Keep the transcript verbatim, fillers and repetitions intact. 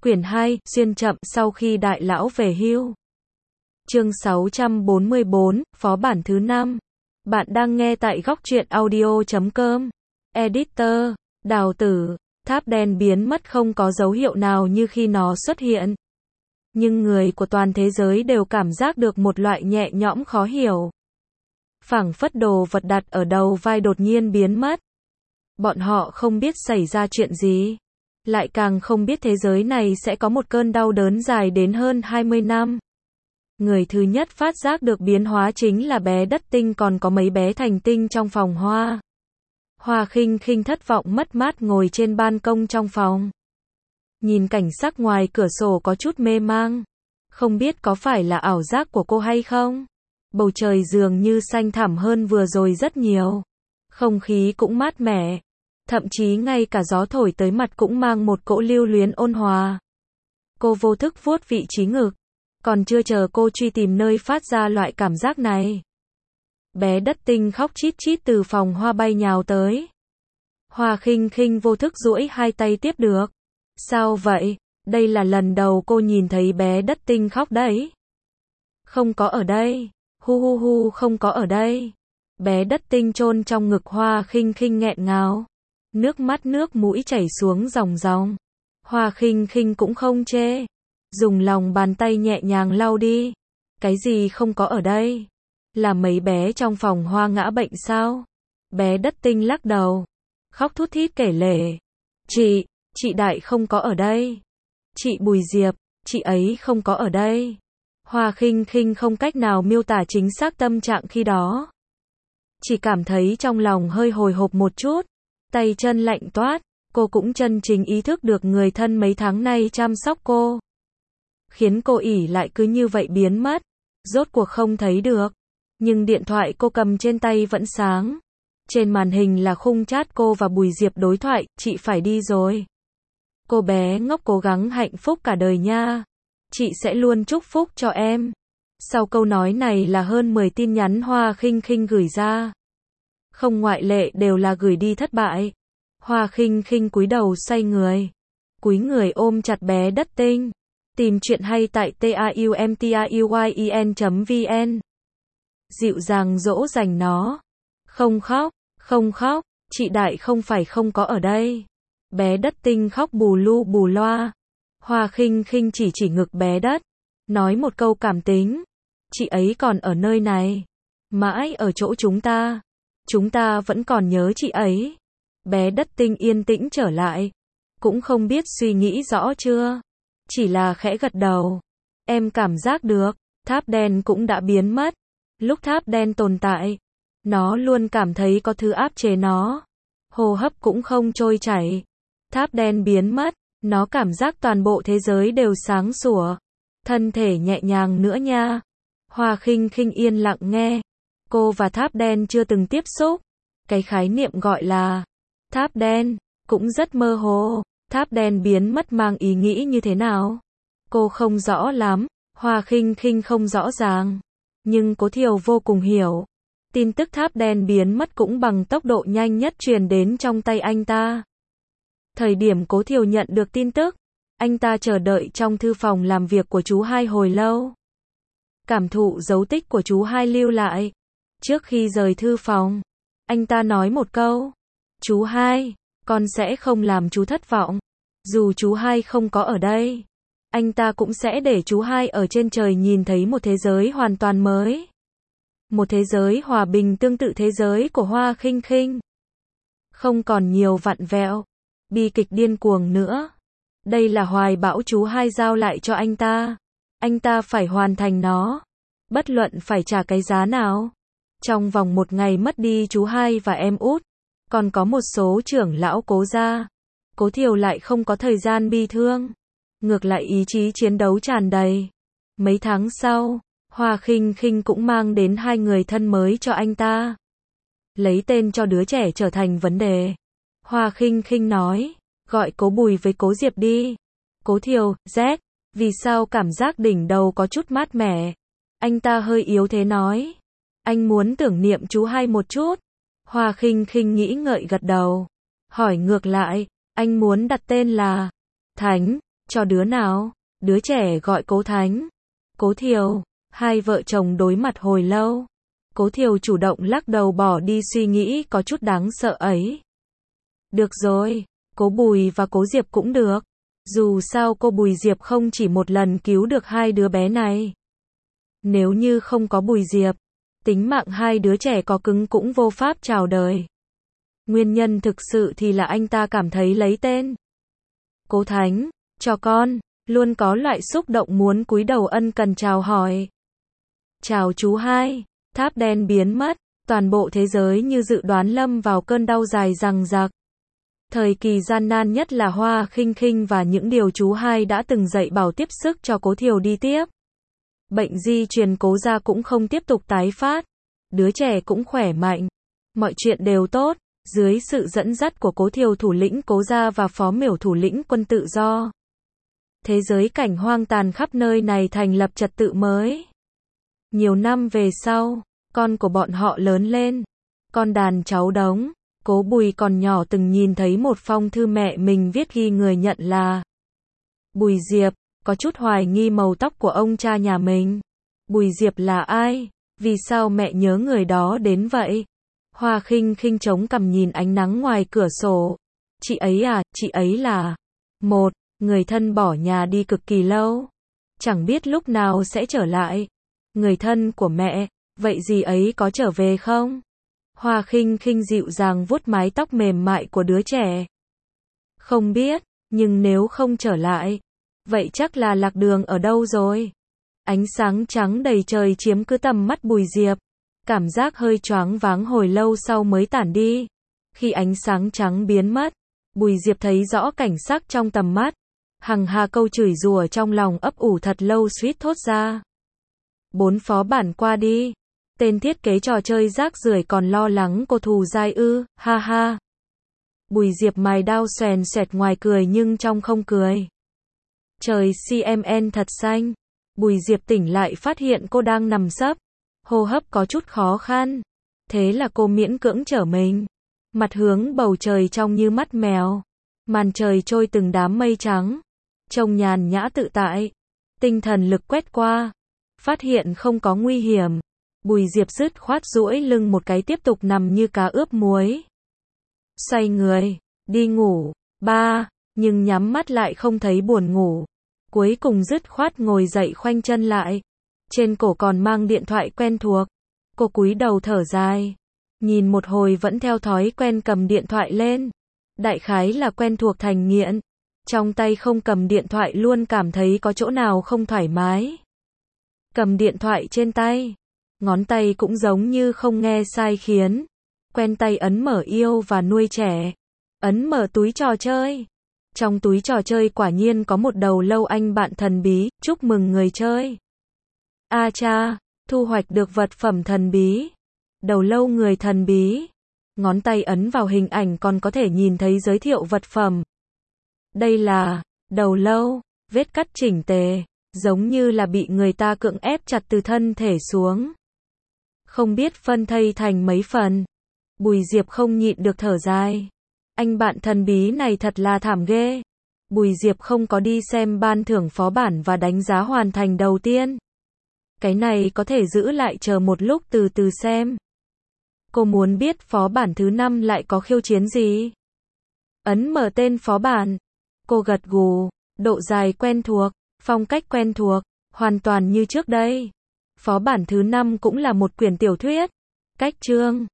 Quyển hai, xuyên chậm sau khi đại lão về hưu. Chương sáu trăm bốn mươi bốn, phó bản thứ năm. Bạn đang nghe tại góc truyện audio chấm com. Editor, Đào Tử, tháp đen biến mất không có dấu hiệu nào như khi nó xuất hiện. Nhưng người của toàn thế giới đều cảm giác được một loại nhẹ nhõm khó hiểu. Phảng phất đồ vật đặt ở đầu vai đột nhiên biến mất. Bọn họ không biết xảy ra chuyện gì. Lại càng không biết thế giới này sẽ có một cơn đau đớn dài đến hơn hai mươi năm. Người thứ nhất phát giác được biến hóa chính là bé đất tinh còn có mấy bé thành tinh trong phòng Hoa. Hoa Khinh Khinh thất vọng mất mát ngồi trên ban công trong phòng. Nhìn cảnh sắc ngoài cửa sổ có chút mê mang. Không biết có phải là ảo giác của cô hay không? Bầu trời dường như xanh thẳm hơn vừa rồi rất nhiều. Không khí cũng mát mẻ. Thậm chí ngay cả gió thổi tới mặt cũng mang một cỗ lưu luyến ôn hòa. Cô vô thức vuốt vị trí ngực. Còn chưa chờ cô truy tìm nơi phát ra loại cảm giác này. Bé đất tinh khóc chít chít từ phòng Hoa bay nhào tới. Hoa Khinh Khinh vô thức duỗi hai tay tiếp được. Sao vậy? Đây là lần đầu cô nhìn thấy bé đất tinh khóc đấy. Không có ở đây. Hu hu hu không có ở đây. Bé đất tinh chôn trong ngực Hoa Khinh Khinh nghẹn ngào. Nước mắt nước mũi chảy xuống ròng ròng. Hoa Khinh Khinh cũng không chê. Dùng lòng bàn tay nhẹ nhàng lau đi. Cái gì không có ở đây? Là mấy bé trong phòng Hoa ngã bệnh sao? Bé đất tinh lắc đầu. Khóc thút thít kể lể. Chị, chị Đại không có ở đây. Chị Bùi Diệp, chị ấy không có ở đây. Hoa Khinh Khinh không cách nào miêu tả chính xác tâm trạng khi đó. Chỉ cảm thấy trong lòng hơi hồi hộp một chút. Tay chân lạnh toát. Cô cũng chân chính ý thức được người thân mấy tháng nay chăm sóc cô. Khiến cô ỉ lại cứ như vậy biến mất. Rốt cuộc không thấy được. Nhưng điện thoại cô cầm trên tay vẫn sáng. Trên màn hình là khung chat cô và Bùi Diệp đối thoại, chị phải đi rồi. Cô bé ngốc cố gắng hạnh phúc cả đời nha. Chị sẽ luôn chúc phúc cho em. Sau câu nói này là hơn mười tin nhắn Hoa Khinh Khinh gửi ra. Không ngoại lệ đều là gửi đi thất bại. Hoa Khinh Khinh cúi đầu xoay người. Cúi người ôm chặt bé đất tinh. Tìm chuyện hay tại taumtruyen chấm vn. Dịu dàng dỗ dành nó. Không khóc, không khóc, chị Đại không phải không có ở đây. Bé đất tinh khóc bù lu bù loa. Hoa Khinh Khinh chỉ chỉ ngực bé đất. Nói một câu cảm tính. Chị ấy còn ở nơi này. Mãi ở chỗ chúng ta. Chúng ta vẫn còn nhớ chị ấy. Bé đất tinh yên tĩnh trở lại. Cũng không biết suy nghĩ rõ chưa. Chỉ là khẽ gật đầu. Em cảm giác được. Tháp đen cũng đã biến mất. Lúc tháp đen tồn tại. Nó luôn cảm thấy có thứ áp chế nó. Hô hấp cũng không trôi chảy. Tháp đen biến mất. Nó cảm giác toàn bộ thế giới đều sáng sủa. Thân thể nhẹ nhàng nữa nha. Hoa Khinh Khinh yên lặng nghe. Cô và tháp đen chưa từng tiếp xúc. Cái khái niệm gọi là tháp đen cũng rất mơ hồ. Tháp đen biến mất mang ý nghĩ như thế nào? Cô không rõ lắm. Hoa Khinh Khinh không rõ ràng. Nhưng Cố Thiều vô cùng hiểu. Tin tức tháp đen biến mất cũng bằng tốc độ nhanh nhất truyền đến trong tay anh ta. Thời điểm Cố Thiều nhận được tin tức, anh ta chờ đợi trong thư phòng làm việc của chú hai hồi lâu. Cảm thụ dấu tích của chú hai lưu lại. Trước khi rời thư phòng, anh ta nói một câu. Chú hai, con sẽ không làm chú thất vọng. Dù chú hai không có ở đây, anh ta cũng sẽ để chú hai ở trên trời nhìn thấy một thế giới hoàn toàn mới. Một thế giới hòa bình tương tự thế giới của Hoa Khinh Khinh. Không còn nhiều vặn vẹo, bi kịch điên cuồng nữa. Đây là hoài bão chú hai giao lại cho anh ta. Anh ta phải hoàn thành nó. Bất luận phải trả cái giá nào. Trong vòng một ngày mất đi chú hai và em út. Còn có một số trưởng lão Cố gia. Cố Thiều lại không có thời gian bi thương. Ngược lại ý chí chiến đấu tràn đầy. Mấy tháng sau, Hoa Khinh Khinh cũng mang đến hai người thân mới cho anh ta. Lấy tên cho đứa trẻ trở thành vấn đề. Hoa Khinh Khinh nói, gọi Cố Bùi với Cố Diệp đi. Cố Thiều, Z, vì sao cảm giác đỉnh đầu có chút mát mẻ? Anh ta hơi yếu thế nói. Anh muốn tưởng niệm chú hai một chút. Hoa Khinh Khinh nghĩ ngợi gật đầu. Hỏi ngược lại, anh muốn đặt tên là Thánh, Cho đứa nào? Đứa trẻ gọi Cố Thánh. Cố Thiều. Hai vợ chồng đối mặt hồi lâu. Cố Thiều chủ động lắc đầu bỏ đi suy nghĩ có chút đáng sợ ấy. Được rồi, Cố Bùi và Cố Diệp cũng được. Dù sao cô Bùi Diệp không chỉ một lần cứu được hai đứa bé này. Nếu như không có Bùi Diệp, tính mạng hai đứa trẻ có cứng cũng vô pháp chào đời. Nguyên nhân thực sự thì là anh ta cảm thấy lấy tên Cố Thánh cho con, luôn có loại xúc động muốn cúi đầu ân cần chào hỏi. Chào chú hai. Tháp đen biến mất, toàn bộ thế giới như dự đoán lâm vào cơn đau dài dằng dặc. Thời kỳ gian nan nhất là Hoa Khinh Khinh và những điều chú hai đã từng dạy bảo tiếp sức cho Cố Thiều đi tiếp. Bệnh di truyền Cố gia cũng không tiếp tục tái phát. Đứa trẻ cũng khỏe mạnh. Mọi chuyện đều tốt, dưới sự dẫn dắt của Cố Thiều thủ lĩnh Cố gia và Phó Miểu thủ lĩnh quân tự do. Thế giới cảnh hoang tàn khắp nơi này thành lập trật tự mới. Nhiều năm về sau, con của bọn họ lớn lên. Con đàn cháu đống. Cố Bùi còn nhỏ từng nhìn thấy một phong thư mẹ mình viết ghi người nhận là Bùi Diệp, có chút hoài nghi màu tóc của ông cha nhà mình. Bùi Diệp là ai? Vì sao mẹ nhớ người đó đến vậy? Hoa Khinh Khinh chống cằm nhìn ánh nắng ngoài cửa sổ. Chị ấy à, chị ấy là một người thân bỏ nhà đi cực kỳ lâu. Chẳng biết lúc nào sẽ trở lại. Người thân của mẹ, vậy dì ấy có trở về không? Hoa Khinh Khinh dịu dàng vuốt mái tóc mềm mại của đứa trẻ. Không biết, nhưng nếu không trở lại, vậy chắc là lạc đường ở đâu rồi. Ánh sáng trắng đầy trời chiếm cứ tầm mắt Bùi Diệp. Cảm giác hơi choáng váng hồi lâu sau mới tản đi. Khi ánh sáng trắng biến mất, Bùi Diệp thấy rõ cảnh sắc trong tầm mắt. Hằng hà câu chửi rủa trong lòng ấp ủ thật lâu suýt thốt ra. Bốn phó bản qua đi. Tên thiết kế trò chơi rác rưởi còn lo lắng cô thù dai ư, ha ha. Bùi Diệp mài đao xoèn xoẹt ngoài cười nhưng trong không cười. Trời xê em en thật xanh. Bùi Diệp tỉnh lại phát hiện cô đang nằm sấp. Hô hấp có chút khó khăn. Thế là cô miễn cưỡng trở mình. Mặt hướng bầu trời trong như mắt mèo. Màn trời trôi từng đám mây trắng. Trông nhàn nhã tự tại. Tinh thần lực quét qua. Phát hiện không có nguy hiểm. Bùi Diệp dứt khoát duỗi lưng một cái tiếp tục nằm như cá ướp muối. Xoay người, đi ngủ. Ba, nhưng nhắm mắt lại không thấy buồn ngủ. Cuối cùng dứt khoát ngồi dậy khoanh chân lại. Trên cổ còn mang điện thoại quen thuộc. Cô cúi đầu thở dài. Nhìn một hồi vẫn theo thói quen cầm điện thoại lên. Đại khái là quen thuộc thành nghiện. Trong tay không cầm điện thoại luôn cảm thấy có chỗ nào không thoải mái. Cầm điện thoại trên tay. Ngón tay cũng giống như không nghe sai khiến. Quen tay ấn mở yêu và nuôi trẻ. Ấn mở túi trò chơi. Trong túi trò chơi quả nhiên có một đầu lâu anh bạn thần bí, chúc mừng người chơi. A cha, thu hoạch được vật phẩm thần bí. Đầu lâu người thần bí. Ngón tay ấn vào hình ảnh còn có thể nhìn thấy giới thiệu vật phẩm. Đây là đầu lâu, vết cắt chỉnh tề, giống như là bị người ta cưỡng ép chặt từ thân thể xuống. Không biết phân thây thành mấy phần. Bùi Diệp không nhịn được thở dài. Anh bạn thần bí này thật là thảm ghê. Bùi Diệp không có đi xem ban thưởng phó bản và đánh giá hoàn thành đầu tiên. Cái này có thể giữ lại chờ một lúc từ từ xem. Cô muốn biết phó bản thứ năm lại có khiêu chiến gì. Ấn mở tên phó bản. Cô gật gù. Độ dài quen thuộc, phong cách quen thuộc, hoàn toàn như trước đây. Phó bản thứ năm cũng là một quyển tiểu thuyết. Cách chương